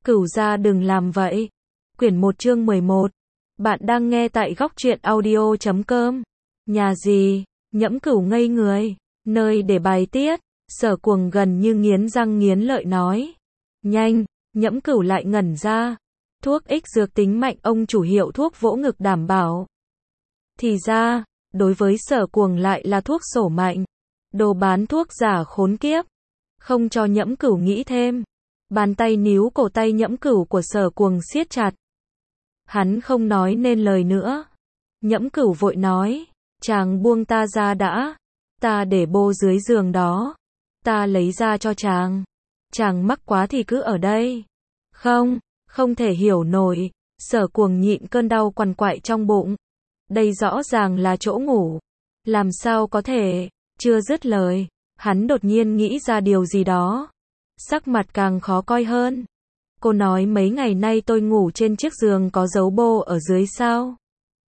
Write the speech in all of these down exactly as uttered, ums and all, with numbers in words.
Cửu gia đừng làm vậy. Quyển một chương mười một. Bạn đang nghe tại góc truyện audio chấm com. Nhà gì? Nhẫm Cửu ngây người. Nơi để bài tiết. Sở Cuồng gần như nghiến răng nghiến lợi nói. Nhanh. Nhẫm Cửu lại ngẩn ra. Thuốc ích dược tính mạnh, ông chủ hiệu thuốc vỗ ngực đảm bảo. Thì ra, đối với Sở Cuồng lại là thuốc sổ mạnh. Đồ bán thuốc giả khốn kiếp. Không cho Nhẫm Cửu nghĩ thêm. Bàn tay níu cổ tay Nhẫm Cửu của Sở Cuồng siết chặt. Hắn không nói nên lời nữa. Nhẫm Cửu vội nói, chàng buông ta ra đã. Ta để bô dưới giường đó. Ta lấy ra cho chàng. Chàng mắc quá thì cứ ở đây. Không, không thể hiểu nổi. Sở Cuồng nhịn cơn đau quằn quại trong bụng. Đây rõ ràng là chỗ ngủ. Làm sao có thể? Chưa dứt lời, hắn đột nhiên nghĩ ra điều gì đó. Sắc mặt càng khó coi hơn. Cô nói mấy ngày nay tôi ngủ trên chiếc giường có dấu bô ở dưới sao?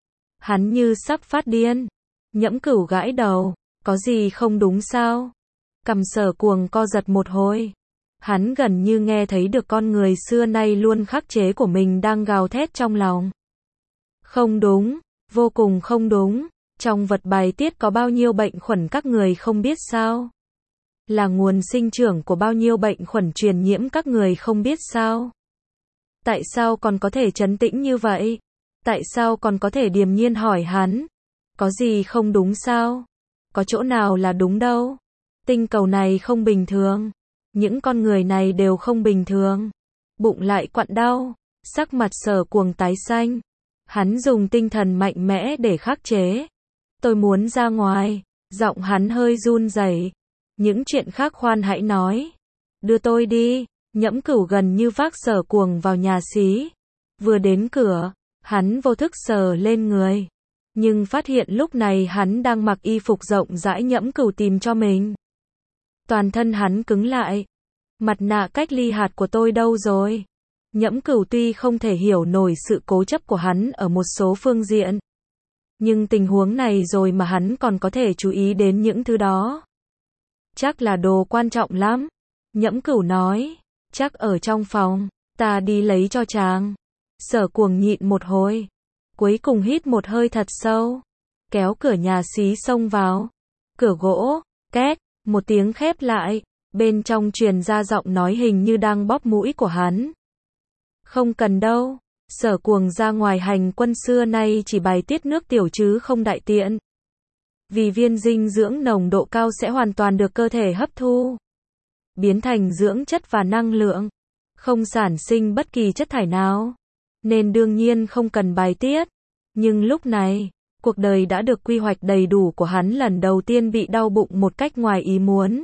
Hắn như sắp phát điên. Nhẫm Cửu gãi đầu. Có gì không đúng sao? Cằm Sở Cuồng co giật một hồi. Hắn gần như nghe thấy được con người xưa nay luôn khắc chế của mình đang gào thét trong lòng. Không đúng, vô cùng không đúng. Trong vật bài tiết có bao nhiêu bệnh khuẩn các người không biết sao? Là nguồn sinh trưởng của bao nhiêu bệnh khuẩn truyền nhiễm các người không biết sao? Tại sao còn có thể trấn tĩnh như vậy? Tại sao còn có thể điềm nhiên hỏi hắn? Có gì không đúng sao? Có chỗ nào là đúng đâu? Tinh cầu này không bình thường. Những con người này đều không bình thường. Bụng lại quặn đau. Sắc mặt Sở Cuồng tái xanh. Hắn dùng tinh thần mạnh mẽ để khắc chế. Tôi muốn ra ngoài. Giọng hắn hơi run rẩy. Những chuyện khác khoan hãy nói. Đưa tôi đi. Nhẫm Cửu gần như vác Sở Cuồng vào nhà xí. Vừa đến cửa, hắn vô thức sờ lên người. Nhưng phát hiện lúc này hắn đang mặc y phục rộng rãi Nhẫm Cửu tìm cho mình. Toàn thân hắn cứng lại. Mặt nạ cách ly hạt của tôi đâu rồi? Nhẫm Cửu tuy không thể hiểu nổi sự cố chấp của hắn ở một số phương diện. Nhưng tình huống này rồi mà hắn còn có thể chú ý đến những thứ đó. Chắc là đồ quan trọng lắm. Nhẫm Cửu nói. Chắc ở trong phòng. Ta đi lấy cho chàng. Sở Cuồng nhịn một hồi. Cuối cùng hít một hơi thật sâu. Kéo cửa nhà xí xông vào. Cửa gỗ. Két. Một tiếng khép lại. Bên trong truyền ra giọng nói hình như đang bóp mũi của hắn. Không cần đâu. Sở Cuồng ra ngoài hành quân xưa nay chỉ bài tiết nước tiểu chứ không đại tiện. Vì viên dinh dưỡng nồng độ cao sẽ hoàn toàn được cơ thể hấp thu. Biến thành dưỡng chất và năng lượng. Không sản sinh bất kỳ chất thải nào. Nên đương nhiên không cần bài tiết. Nhưng lúc này, cuộc đời đã được quy hoạch đầy đủ của hắn lần đầu tiên bị đau bụng một cách ngoài ý muốn.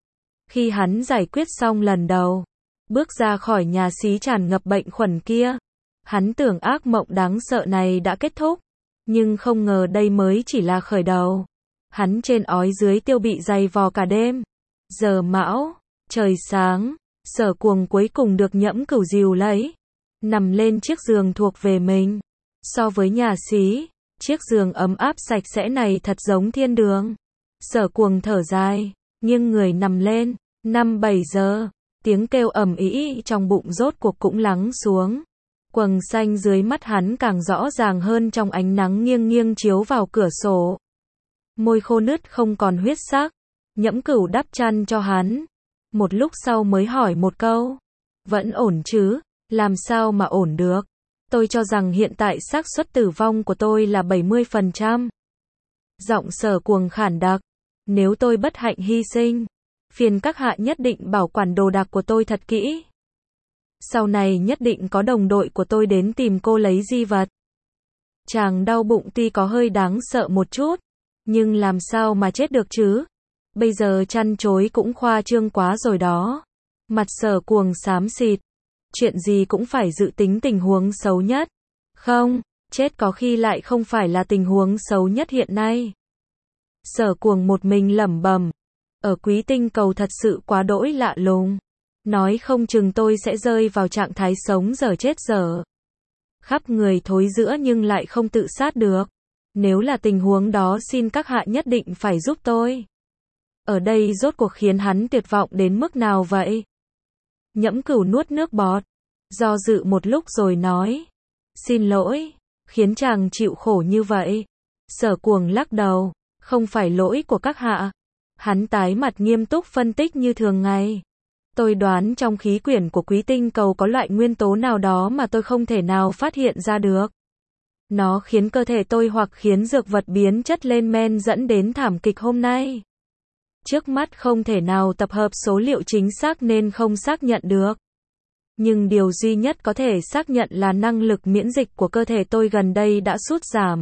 Khi hắn giải quyết xong lần đầu, bước ra khỏi nhà xí tràn ngập bệnh khuẩn kia, hắn tưởng ác mộng đáng sợ này đã kết thúc. Nhưng không ngờ đây mới chỉ là khởi đầu. Hắn trên ói dưới tiêu bị dày vò cả đêm. Giờ mão, trời sáng, Sở Cuồng cuối cùng được Nhẫm Cửu dìu lấy. Nằm lên chiếc giường thuộc về mình. So với nhà xí, chiếc giường ấm áp sạch sẽ này thật giống thiên đường. Sở Cuồng thở dài, nghiêng người nằm lên. Năm bảy giờ, tiếng kêu ầm ĩ trong bụng rốt cuộc cũng lắng xuống. Quầng xanh dưới mắt hắn càng rõ ràng hơn trong ánh nắng nghiêng nghiêng chiếu vào cửa sổ. Môi khô nứt không còn huyết sắc. Nhẫm Cửu đắp chăn cho hắn. Một lúc sau mới hỏi một câu. Vẫn ổn chứ? Làm sao mà ổn được? Tôi cho rằng hiện tại xác suất tử vong của tôi là bảy mươi phần trăm. Giọng Sở Cuồng khản đặc. Nếu tôi bất hạnh hy sinh, phiền các hạ nhất định bảo quản đồ đạc của tôi thật kỹ. Sau này nhất định có đồng đội của tôi đến tìm cô lấy di vật. Chàng đau bụng tuy có hơi đáng sợ một chút, nhưng làm sao mà chết được chứ? Bây giờ chăn chối cũng khoa trương quá rồi đó. Mặt Sở Cuồng xám xịt. Chuyện gì cũng phải dự tính tình huống xấu nhất. Không, chết có khi lại không phải là tình huống xấu nhất hiện nay. Sở Cuồng một mình lẩm bẩm. Ở Quý Tinh Cầu thật sự quá đỗi lạ lùng. Nói không chừng tôi sẽ rơi vào trạng thái sống dở chết dở. Khắp người thối rữa nhưng lại không tự sát được. Nếu là tình huống đó xin các hạ nhất định phải giúp tôi. Ở đây rốt cuộc khiến hắn tuyệt vọng đến mức nào vậy? Nhẫm Cửu nuốt nước bọt. do dự một lúc rồi nói. Xin lỗi, khiến chàng chịu khổ như vậy. Sở Cuồng lắc đầu, không phải lỗi của các hạ. Hắn tái mặt nghiêm túc phân tích như thường ngày. Tôi đoán trong khí quyển của quý tinh cầu có loại nguyên tố nào đó mà tôi không thể nào phát hiện ra được. Nó khiến cơ thể tôi hoặc khiến dược vật biến chất lên men dẫn đến thảm kịch hôm nay. Trước mắt không thể nào tập hợp số liệu chính xác nên không xác nhận được. Nhưng điều duy nhất có thể xác nhận là năng lực miễn dịch của cơ thể tôi gần đây đã sút giảm.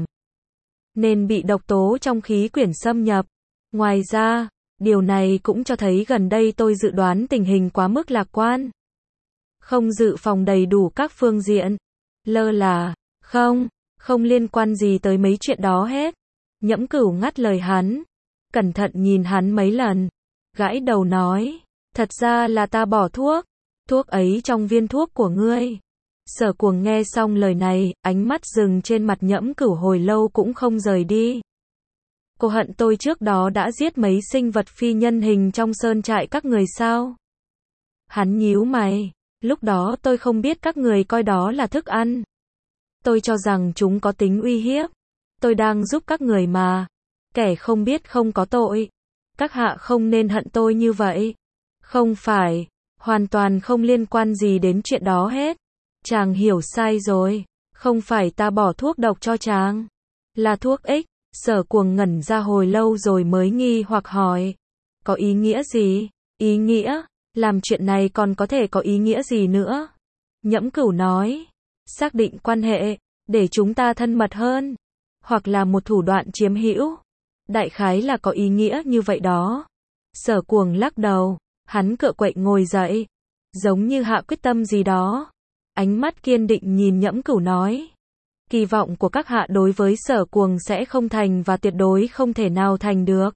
Nên bị độc tố trong khí quyển xâm nhập. Ngoài ra, điều này cũng cho thấy gần đây tôi dự đoán tình hình quá mức lạc quan. Không dự phòng đầy đủ các phương diện. Lơ là, không, không liên quan gì tới mấy chuyện đó hết. Nhẫm Cửu ngắt lời hắn. Cẩn thận nhìn hắn mấy lần. Gãi đầu nói, thật ra là ta bỏ thuốc. Thuốc ấy trong viên thuốc của ngươi. Sở Cuồng nghe xong lời này, ánh mắt dừng trên mặt Nhẫm Cửu hồi lâu cũng không rời đi. Cô hận tôi trước đó đã giết mấy sinh vật phi nhân hình trong sơn trại các người sao? Hắn nhíu mày, lúc đó tôi không biết các người coi đó là thức ăn. Tôi cho rằng chúng có tính uy hiếp. Tôi đang giúp các người mà. Kẻ không biết không có tội. Các hạ không nên hận tôi như vậy. Không phải, hoàn toàn không liên quan gì đến chuyện đó hết. Chàng hiểu sai rồi, không phải ta bỏ thuốc độc cho chàng. Là thuốc ích. Sở Cuồng ngẩn ra hồi lâu rồi mới nghi hoặc hỏi. Có ý nghĩa gì? Ý nghĩa? Làm chuyện này còn có thể có ý nghĩa gì nữa? Nhẫm Cửu nói. Xác định quan hệ, để chúng ta thân mật hơn. Hoặc là một thủ đoạn chiếm hữu. Đại khái là có ý nghĩa như vậy đó. Sở Cuồng lắc đầu, hắn cựa quậy ngồi dậy. Giống như hạ quyết tâm gì đó. Ánh mắt kiên định nhìn Nhẫm Cửu nói. Kỳ vọng của các hạ đối với Sở Cuồng sẽ không thành và tuyệt đối không thể nào thành được.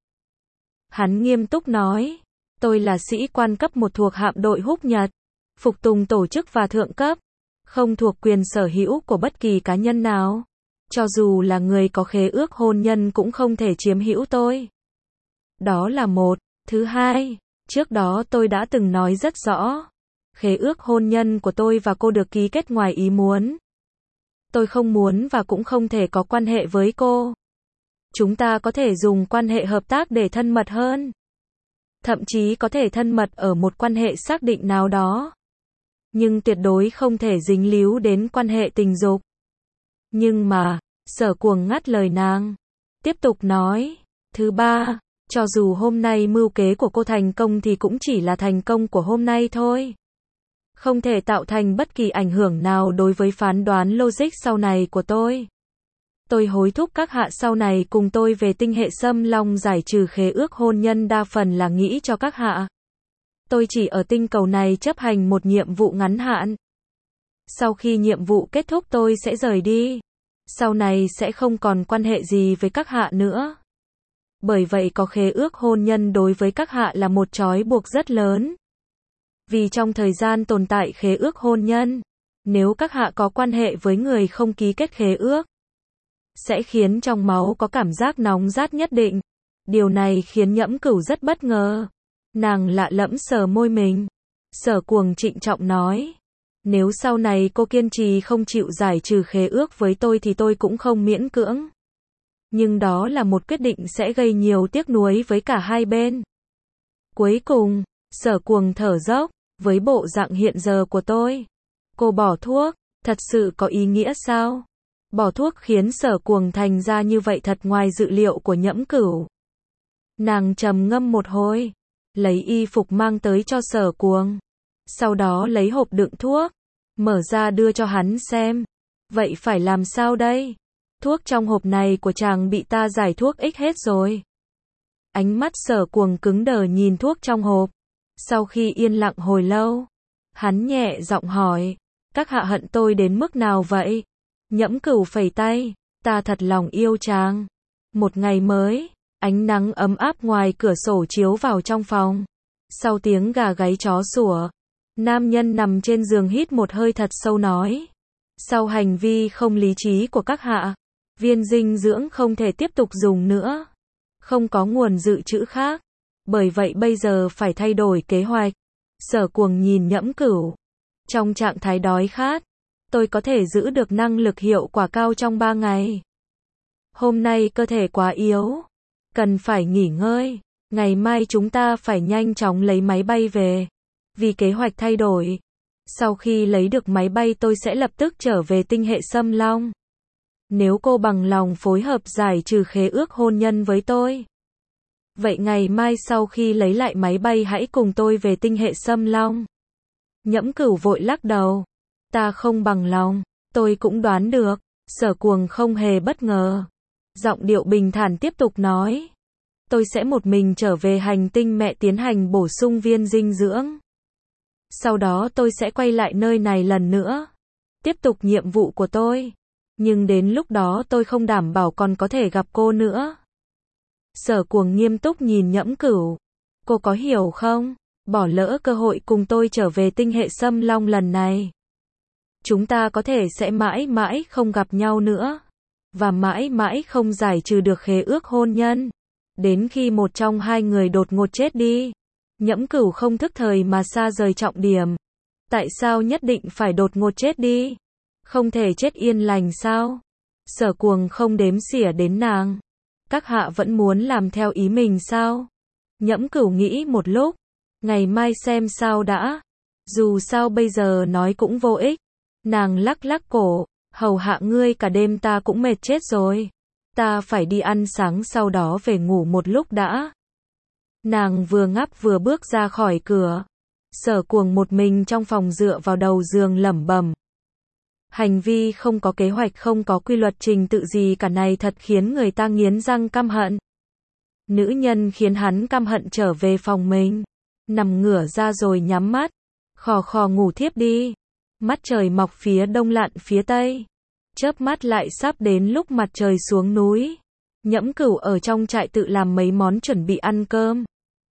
Hắn nghiêm túc nói. Tôi là sĩ quan cấp một thuộc hạm đội Húc Nhật. Phục tùng tổ chức và thượng cấp. Không thuộc quyền sở hữu của bất kỳ cá nhân nào. Cho dù là người có khế ước hôn nhân cũng không thể chiếm hữu tôi. Đó là một. Thứ hai, trước đó tôi đã từng nói rất rõ. Khế ước hôn nhân của tôi và cô được ký kết ngoài ý muốn. Tôi không muốn và cũng không thể có quan hệ với cô. Chúng ta có thể dùng quan hệ hợp tác để thân mật hơn. Thậm chí có thể thân mật ở một quan hệ xác định nào đó. Nhưng tuyệt đối không thể dính líu đến quan hệ tình dục. Nhưng mà, Sở Cuồng ngắt lời nàng. Tiếp tục nói. Thứ ba, cho dù hôm nay mưu kế của cô thành công thì cũng chỉ là thành công của hôm nay thôi. Không thể tạo thành bất kỳ ảnh hưởng nào đối với phán đoán logic sau này của tôi. Tôi hối thúc các hạ sau này cùng tôi về tinh hệ Xâm Long giải trừ khế ước hôn nhân đa phần là nghĩ cho các hạ. Tôi chỉ ở tinh cầu này chấp hành một nhiệm vụ ngắn hạn. Sau khi nhiệm vụ kết thúc tôi sẽ rời đi. Sau này sẽ không còn quan hệ gì với các hạ nữa. Bởi vậy có khế ước hôn nhân đối với các hạ là một trói buộc rất lớn. Vì trong thời gian tồn tại khế ước hôn nhân, nếu các hạ có quan hệ với người không ký kết khế ước, sẽ khiến trong máu có cảm giác nóng rát nhất định. Điều này khiến Nhẫm Cửu rất bất ngờ. Nàng lạ lẫm sờ môi mình. Sở Cuồng trịnh trọng nói. Nếu sau này cô kiên trì không chịu giải trừ khế ước với tôi thì tôi cũng không miễn cưỡng. Nhưng đó là một quyết định sẽ gây nhiều tiếc nuối với cả hai bên. Cuối cùng, Sở Cuồng thở dốc. Với bộ dạng hiện giờ của tôi, cô bỏ thuốc, thật sự có ý nghĩa sao? Bỏ thuốc khiến Sở Cuồng thành ra như vậy thật ngoài dự liệu của Nhẫm Cửu. Nàng trầm ngâm một hồi, lấy y phục mang tới cho Sở Cuồng. Sau đó lấy hộp đựng thuốc, mở ra đưa cho hắn xem. Vậy phải làm sao đây? Thuốc trong hộp này của chàng bị ta giải thuốc ích hết rồi. Ánh mắt Sở Cuồng cứng đờ nhìn thuốc trong hộp. Sau khi yên lặng hồi lâu, hắn nhẹ giọng hỏi, các hạ hận tôi đến mức nào vậy? Nhẫm Cửu phẩy tay, ta thật lòng yêu chàng. Một ngày mới, ánh nắng ấm áp ngoài cửa sổ chiếu vào trong phòng. Sau tiếng gà gáy chó sủa, nam nhân nằm trên giường hít một hơi thật sâu nói. Sau hành vi không lý trí của các hạ, viên dinh dưỡng không thể tiếp tục dùng nữa. Không có nguồn dự trữ khác. Bởi vậy bây giờ phải thay đổi kế hoạch. Sở Cuồng nhìn Nhẫm Cửu. Trong trạng thái đói khát, tôi có thể giữ được năng lực hiệu quả cao trong ba ngày. Hôm nay cơ thể quá yếu, cần phải nghỉ ngơi. Ngày mai chúng ta phải nhanh chóng lấy máy bay về. Vì kế hoạch thay đổi. Sau khi lấy được máy bay tôi sẽ lập tức trở về tinh hệ Xâm Long. Nếu cô bằng lòng phối hợp giải trừ khế ước hôn nhân với tôi. Vậy ngày mai sau khi lấy lại máy bay hãy cùng tôi về tinh hệ Xâm Long. Nhẫm Cửu vội lắc đầu. Ta không bằng lòng, tôi cũng đoán được. Sở Cuồng không hề bất ngờ. Giọng điệu bình thản tiếp tục nói. Tôi sẽ một mình trở về hành tinh mẹ tiến hành bổ sung viên dinh dưỡng. Sau đó tôi sẽ quay lại nơi này lần nữa. Tiếp tục nhiệm vụ của tôi. Nhưng đến lúc đó tôi không đảm bảo còn có thể gặp cô nữa. Sở Cuồng nghiêm túc nhìn Nhẫm Cửu. Cô có hiểu không? Bỏ lỡ cơ hội cùng tôi trở về tinh hệ Xâm Long lần này. Chúng ta có thể sẽ mãi mãi không gặp nhau nữa. Và mãi mãi không giải trừ được khế ước hôn nhân. Đến khi một trong hai người đột ngột chết đi. Nhẫm Cửu không thức thời mà xa rời trọng điểm. Tại sao nhất định phải đột ngột chết đi? Không thể chết yên lành sao? Sở Cuồng không đếm xỉa đến nàng. Các hạ vẫn muốn làm theo ý mình sao? Nhẫm Cửu nghĩ một lúc. Ngày mai xem sao đã. Dù sao bây giờ nói cũng vô ích. Nàng lắc lắc cổ. Hầu hạ ngươi cả đêm ta cũng mệt chết rồi. Ta phải đi ăn sáng sau đó về ngủ một lúc đã. Nàng vừa ngáp vừa bước ra khỏi cửa. Sở Cuồng một mình trong phòng dựa vào đầu giường lẩm bẩm. Hành vi không có kế hoạch, không có quy luật trình tự gì cả này thật khiến người ta nghiến răng căm hận. Nữ nhân khiến hắn căm hận trở về phòng mình. Nằm ngửa ra rồi nhắm mắt. Khò khò ngủ thiếp đi. Mắt trời mọc phía đông lặn phía tây. Chớp mắt lại sắp đến lúc mặt trời xuống núi. Nhẫm Cửu ở trong trại tự làm mấy món chuẩn bị ăn cơm.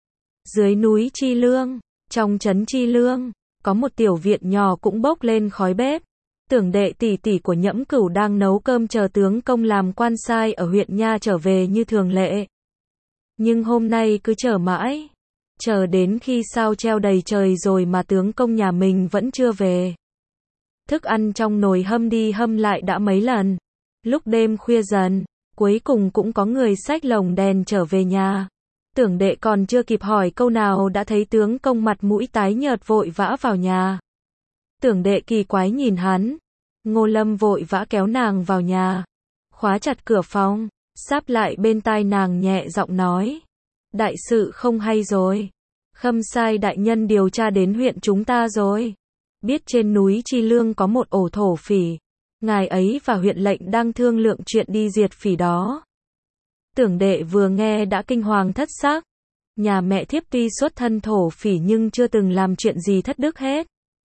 Dưới núi Chi Lương, trong trấn Chi Lương, có một tiểu viện nhỏ cũng bốc lên khói bếp. Tưởng đệ tỷ tỷ của Nhẫm Cửu đang nấu cơm chờ tướng công làm quan sai ở huyện Nha trở về như thường lệ. Nhưng hôm nay cứ chờ mãi. Chờ đến khi sao treo đầy trời rồi mà tướng công nhà mình vẫn chưa về. Thức ăn trong nồi hâm đi hâm lại đã mấy lần. Lúc đêm khuya dần, cuối cùng cũng có người xách lồng đèn trở về nhà. Tưởng đệ còn chưa kịp hỏi câu nào đã thấy tướng công mặt mũi tái nhợt vội vã vào nhà. Tưởng đệ kỳ quái nhìn hắn. Ngô Lâm vội vã kéo nàng vào nhà. Khóa chặt cửa phòng, sáp lại bên tai nàng nhẹ giọng nói. Đại sự không hay rồi. Khâm sai đại nhân điều tra đến huyện chúng ta rồi. Biết trên núi Chi Lương có một ổ thổ phỉ. Ngài ấy và huyện lệnh đang thương lượng chuyện đi diệt phỉ đó. Tưởng đệ vừa nghe đã kinh hoàng thất xác. Nhà mẹ thiếp tuy xuất thân thổ phỉ nhưng chưa từng làm chuyện gì thất đức hết.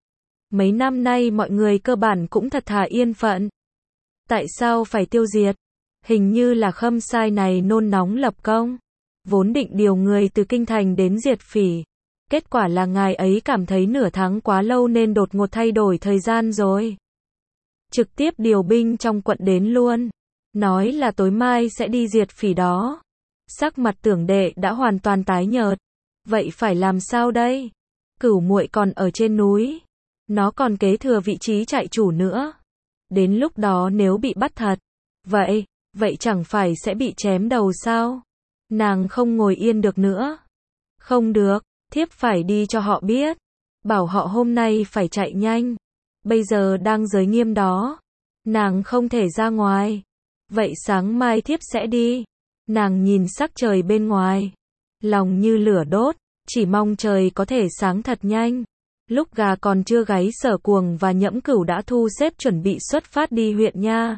Mấy năm nay mọi người cơ bản cũng thật thà yên phận. Tại sao phải tiêu diệt? Hình như là khâm sai này nôn nóng lập công. Vốn định điều người từ kinh thành đến diệt phỉ. Kết quả là ngài ấy cảm thấy nửa tháng quá lâu nên đột ngột thay đổi thời gian rồi. Trực tiếp điều binh trong quận đến luôn. Nói là tối mai sẽ đi diệt phỉ đó. Sắc mặt tưởng đệ đã hoàn toàn tái nhợt. Vậy phải làm sao đây? Cửu muội còn ở trên núi. Nó còn kế thừa vị trí trại chủ nữa. Đến lúc đó nếu bị bắt thật. Vậy, vậy chẳng phải sẽ bị chém đầu sao? Nàng không ngồi yên được nữa. Không được, thiếp phải đi cho họ biết. Bảo họ hôm nay phải chạy nhanh. Bây giờ đang giới nghiêm đó. Nàng không thể ra ngoài. Vậy sáng mai thiếp sẽ đi. Nàng nhìn sắc trời bên ngoài. Lòng như lửa đốt. Chỉ mong trời có thể sáng thật nhanh. Lúc gà còn chưa gáy Sở Cuồng và Nhẫm Cửu đã thu xếp chuẩn bị xuất phát đi huyện Nha.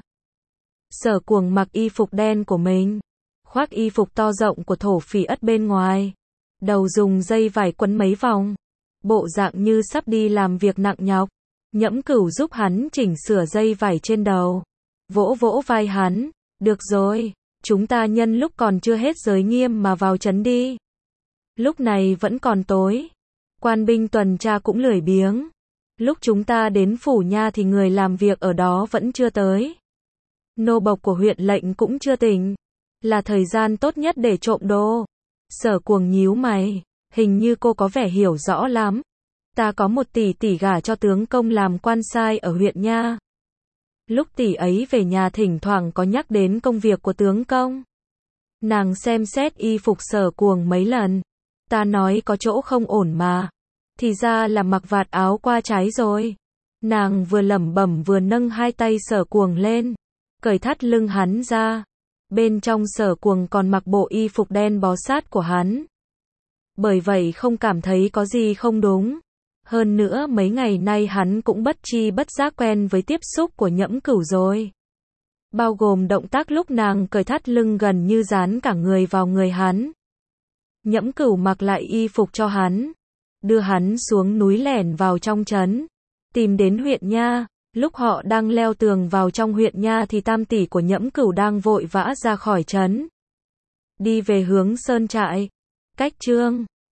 Sở Cuồng mặc y phục đen của mình. Khoác y phục to rộng của thổ phỉ ất bên ngoài. Đầu dùng dây vải quấn mấy vòng. Bộ dạng như sắp đi làm việc nặng nhọc. Nhẫm Cửu giúp hắn chỉnh sửa dây vải trên đầu. Vỗ vỗ vai hắn. Được rồi, chúng ta nhân lúc còn chưa hết giới nghiêm mà vào trấn đi. Lúc này vẫn còn tối. Quan binh tuần tra cũng lười biếng. Lúc chúng ta đến phủ Nha thì người làm việc ở đó vẫn chưa tới. Nô bộc của huyện lệnh cũng chưa tỉnh. Là thời gian tốt nhất để trộm đồ. Sở Cuồng nhíu mày. Hình như cô có vẻ hiểu rõ lắm. Ta có một tỷ tỷ gả cho tướng công làm quan sai ở huyện nha. Lúc tỷ ấy về nhà thỉnh thoảng có nhắc đến công việc của tướng công. Nàng xem xét y phục Sở Cuồng mấy lần. Ta nói có chỗ không ổn mà. Thì ra là mặc vạt áo qua trái rồi. Nàng vừa lẩm bẩm vừa nâng hai tay Sở Cuồng lên, cởi thắt lưng hắn ra. Bên trong Sở Cuồng còn mặc bộ y phục đen bó sát của hắn. Bởi vậy không cảm thấy có gì không đúng. Hơn nữa mấy ngày nay hắn cũng bất chi bất giác quen với tiếp xúc của Nhẫm Cửu rồi. Bao gồm động tác lúc nàng cởi thắt lưng gần như dán cả người vào người hắn. Nhẫm Cửu mặc lại y phục cho hắn, đưa hắn xuống núi lẻn vào trong trấn, tìm đến huyện nha. Lúc họ đang leo tường vào trong huyện nha thì tam tỷ của Nhẫm Cửu đang vội vã ra khỏi trấn, đi về hướng sơn trại. Cách chương